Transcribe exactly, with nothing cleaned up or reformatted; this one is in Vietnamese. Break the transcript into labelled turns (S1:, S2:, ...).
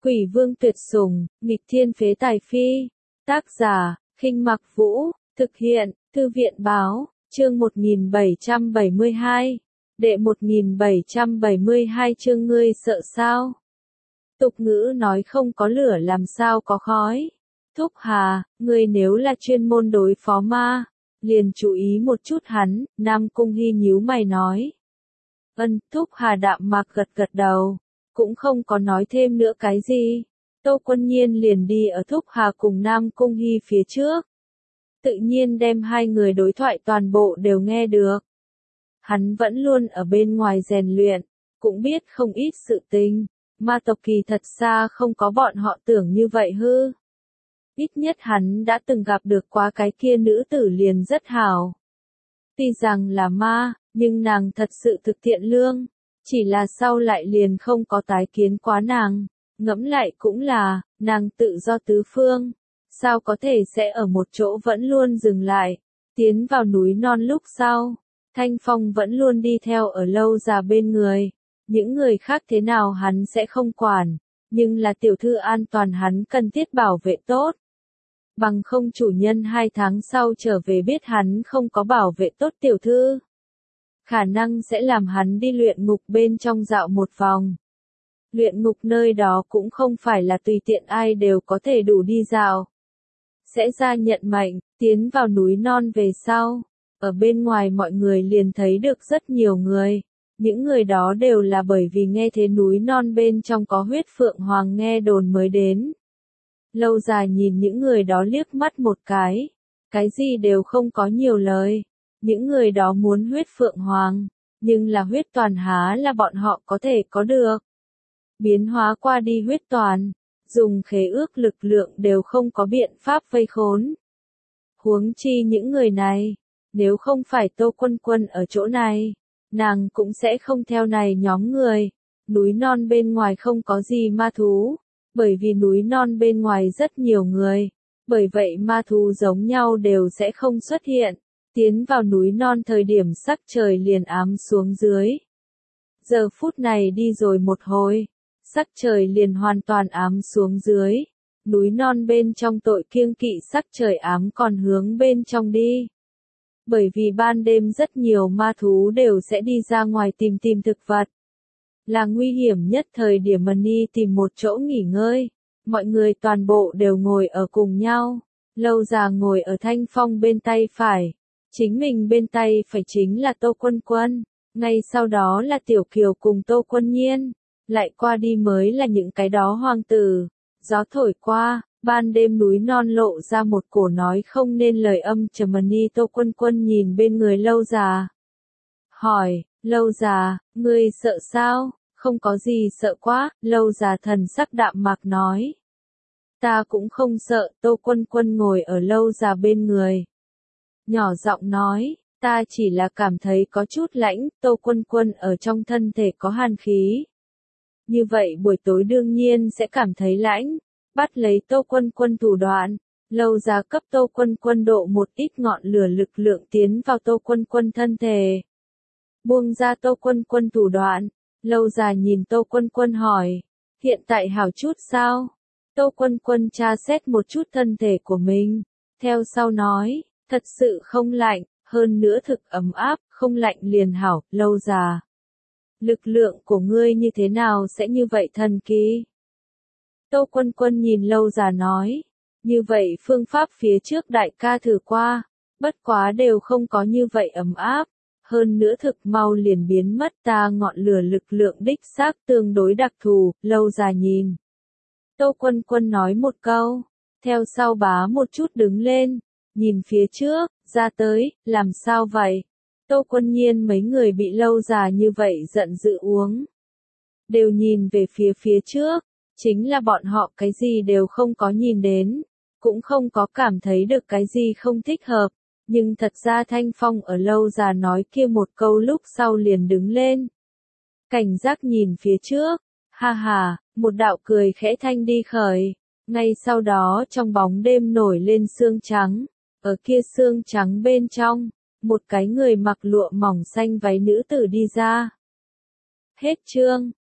S1: Quỷ vương tuyệt sủng, nghịch thiên phế tài phi. Tác giả, Khinh Mặc Vũ, thực hiện, Thư viện báo, chương một nghìn bảy trăm bảy mươi hai. Đệ một nghìn bảy trăm bảy mươi hai chương ngươi sợ sao? Tục ngữ nói không có lửa làm sao có khói. Thúc Hà, ngươi nếu là chuyên môn đối phó ma, liền chú ý một chút hắn, Nam Cung Hy nhíu mày nói. Ân, Thúc Hà đạm mạc gật gật đầu, cũng không có nói thêm nữa cái gì. Tô Quân Nhiên liền đi ở Thúc Hà cùng Nam Cung Hy phía trước. Tự nhiên đem hai người đối thoại toàn bộ đều nghe được. Hắn vẫn luôn ở bên ngoài rèn luyện, cũng biết không ít sự tình, ma tộc kỳ thật xa không có bọn họ tưởng như vậy hư. Ít nhất hắn đã từng gặp được quá cái kia nữ tử liền rất hảo. Tuy rằng là ma, nhưng nàng thật sự thực thiện lương, chỉ là sau lại liền không có tái kiến quá nàng. Ngẫm lại cũng là, nàng tự do tứ phương, sao có thể sẽ ở một chỗ vẫn luôn dừng lại, tiến vào núi non lúc sau. Thanh Phong vẫn luôn đi theo ở Lâu Già bên người, những người khác thế nào hắn sẽ không quản, nhưng là tiểu thư an toàn hắn cần thiết bảo vệ tốt. Bằng không chủ nhân hai tháng sau trở về biết hắn không có bảo vệ tốt tiểu thư, khả năng sẽ làm hắn đi luyện ngục bên trong dạo một vòng. Luyện ngục nơi đó cũng không phải là tùy tiện ai đều có thể đủ đi dạo. Sẽ ra nhận mệnh, tiến vào núi non về sau. Ở bên ngoài mọi người liền thấy được rất nhiều người. Những người đó đều là bởi vì nghe thấy núi non bên trong có huyết phượng hoàng nghe đồn mới đến. Lâu Già nhìn những người đó liếc mắt một cái. Cái gì đều không có nhiều lời. Những người đó muốn huyết phượng hoàng, nhưng là huyết toàn há là bọn họ có thể có được. Biến hóa qua đi huyết toàn, dùng khế ước lực lượng đều không có biện pháp vây khốn. Huống chi những người này, nếu không phải Tô Quân Quân ở chỗ này, nàng cũng sẽ không theo này nhóm người. Núi non bên ngoài không có gì ma thú, bởi vì núi non bên ngoài rất nhiều người, bởi vậy ma thú giống nhau đều sẽ không xuất hiện. Tiến vào núi non thời điểm sắc trời liền ám xuống dưới. Giờ phút này đi rồi một hồi, sắc trời liền hoàn toàn ám xuống dưới. Núi non bên trong tội kiêng kỵ sắc trời ám còn hướng bên trong đi. Bởi vì ban đêm rất nhiều ma thú đều sẽ đi ra ngoài tìm tìm thực vật. Là nguy hiểm nhất thời điểm mà đi tìm một chỗ nghỉ ngơi. Mọi người toàn bộ đều ngồi ở cùng nhau. Lâu Già ngồi ở Thanh Phong bên tay phải. Chính mình bên tay phải chính là Tô Quân Quân. Ngay sau đó là Tiểu Kiều cùng Tô Quân Nhiên. Lại qua đi mới là những cái đó hoàng tử. Gió thổi qua, ban đêm núi non lộ ra một cổ nói không nên lời âm trầm ni. Tô Quân Quân nhìn bên người Lâu Già. Hỏi, Lâu Già, ngươi sợ sao? Không có gì sợ quá, Lâu Già thần sắc đạm mạc nói. Ta cũng không sợ, Tô Quân Quân ngồi ở Lâu Già bên người. Nhỏ giọng nói, ta chỉ là cảm thấy có chút lãnh, Tô Quân Quân ở trong thân thể có hàn khí. Như vậy buổi tối đương nhiên sẽ cảm thấy lãnh, bắt lấy Tô Quân Quân thủ đoạn, Lâu Già cấp Tô Quân Quân độ một ít ngọn lửa lực lượng tiến vào Tô Quân Quân thân thể. Buông ra Tô Quân Quân thủ đoạn, Lâu Già nhìn Tô Quân Quân hỏi, hiện tại hảo chút sao? Tô Quân Quân tra xét một chút thân thể của mình, theo sau nói, thật sự không lạnh, hơn nữa thực ấm áp, không lạnh liền hảo. Lâu Già, lực lượng của ngươi như thế nào sẽ như vậy thần kỳ? Tô Quân Quân nhìn Lâu Già nói, như vậy phương pháp phía trước đại ca thử qua, bất quá đều không có như vậy ấm áp, hơn nữa thực mau liền biến mất. Ta ngọn lửa lực lượng đích xác tương đối đặc thù. Lâu Già nhìn Tô Quân Quân nói một câu, theo sau bá một chút đứng lên, nhìn phía trước, ra tới, làm sao vậy? Tô Quân Nhiên mấy người bị Lâu Già như vậy giận dữ uống. Đều nhìn về phía phía trước, chính là bọn họ cái gì đều không có nhìn đến, cũng không có cảm thấy được cái gì không thích hợp, nhưng thật ra Thanh Phong ở Lâu Già nói kia một câu lúc sau liền đứng lên. Cảnh giác nhìn phía trước, ha ha, một đạo cười khẽ thanh đi khởi, ngay sau đó trong bóng đêm nổi lên sương trắng, ở kia sương trắng bên trong, một cái người mặc lụa mỏng xanh váy nữ tử đi ra. Hết chương.